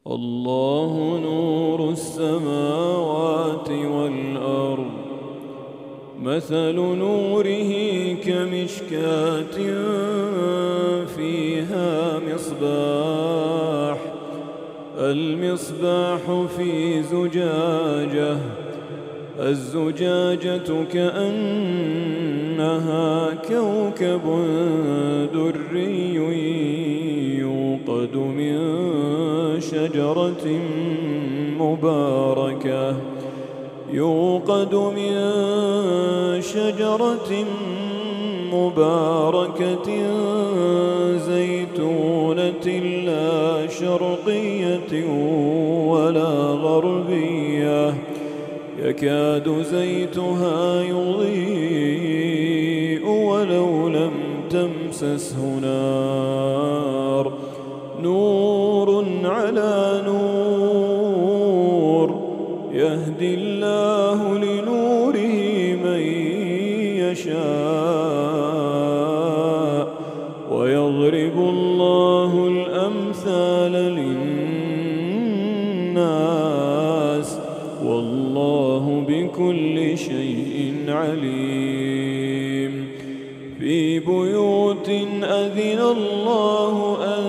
الله نور السماوات والأرض، مثل نوره كمشكاة فيها مصباح، المصباح في زجاجة، الزجاجة كأنها كوكب دري يوقد من شجرة مباركة زيتونة لا شرقية ولا غربية، يكاد زيتها يضيء ولو لم تمسسه نار، نور على نور، يهدي الله لنوره من يشاء، ويضرب الله الأمثال للناس، والله بكل شيء عليم. في بيوت أذن الله أن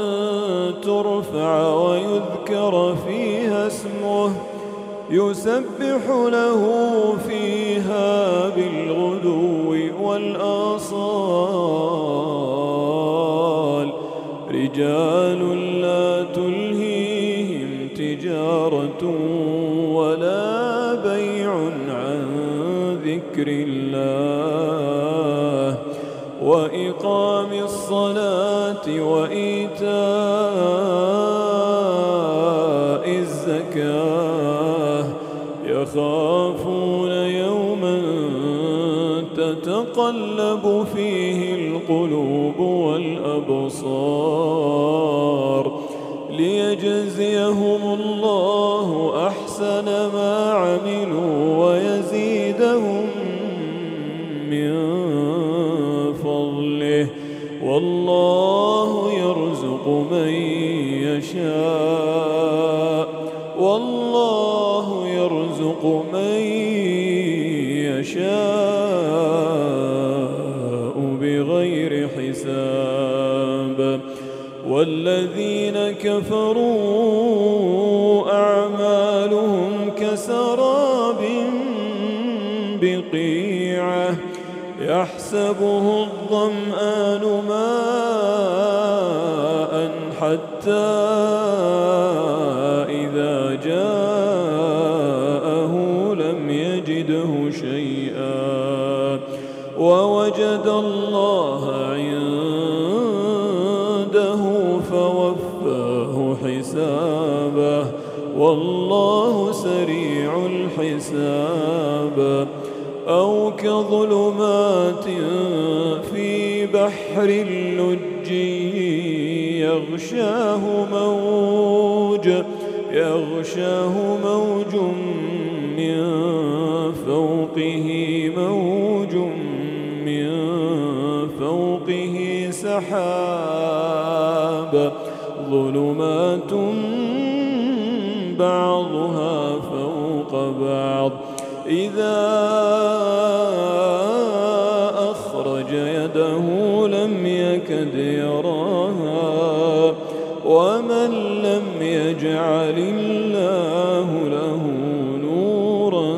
ترفع ويذكر فيها اسمه يسبح له فيها بالغدو والآصال، رجال لا تلهيهم تجارة ولا بيع عن ذكر الله وإقام الصلاة وإيتاء الزكاة، يخافون يوما تتقلب فيه القلوب والأبصار، ليجزيهم الله أحسن ما عملوا ويزيدهم من فضله، والله يرزق من يشاء، والله يرزق من يشاء بغير حساب. والذين كفروا أعمالهم كسراب بقيعة يحسبه الظمآن ماء حتى إذا جاءه لم يجده شيئا ووجد الله عنده فوفاه حسابه، والله سريع الحساب. أو كظلمات في بحر اللج يغشاه موج من فوقه سحاب، ظلمات بعضها فوق بعض، إذا أخرج يده لم يكد يراها، ومن لم يجعل الله له نورا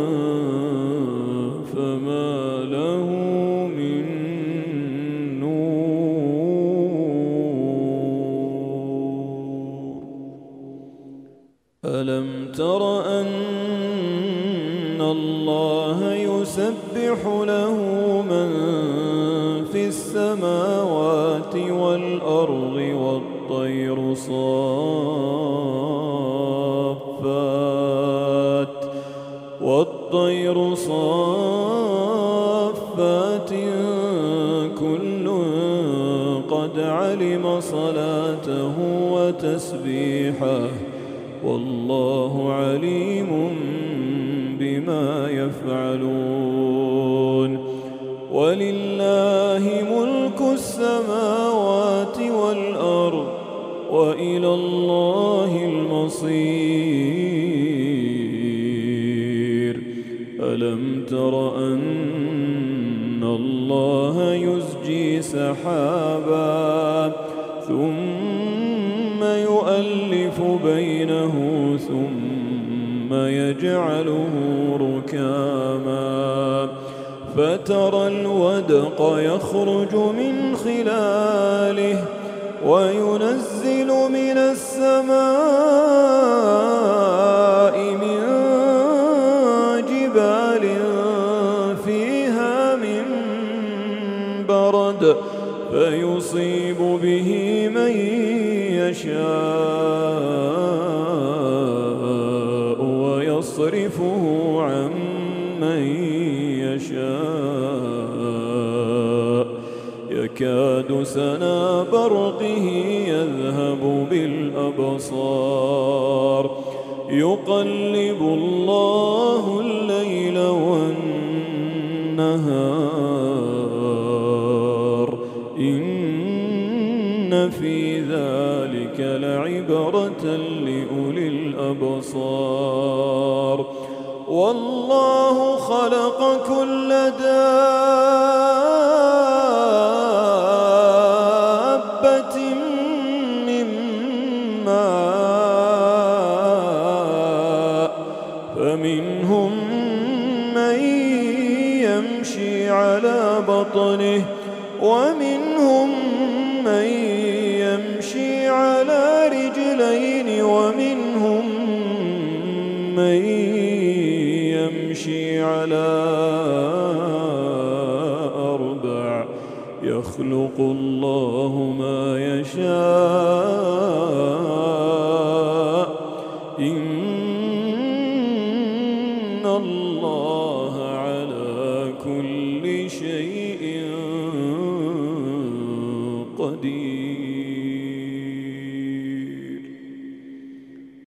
فما له من نور. ألم تر أن الله يسبح له من في السماوات والأرض والطير صافات كل قد علم صلاته وتسبيحه، والله عليم بما يفعلون. ولله ملك السماوات والأرض وإلى الله بصير. ألم تر أن الله يزجي سحابا ثم يؤلف بينه ثم يجعله ركاما فترى الودق يخرج من خلاله وينزل من السماء من جبال فيها من برد فيصيب به من يشاء ويصرفه عن من يشاء يكاد سنا برقه يذهب بالأبصار يقلب الله الليل والنهار إن في ذلك لعبرة لأولي الأبصار. والله خلق كل دابة من ماء فمنهم من يمشي على بطنه ومنهم من يمشي على رجلين ومنهم من يمشي على أربع يخلق الله ما يشاء إن الله على كل شيء قدير.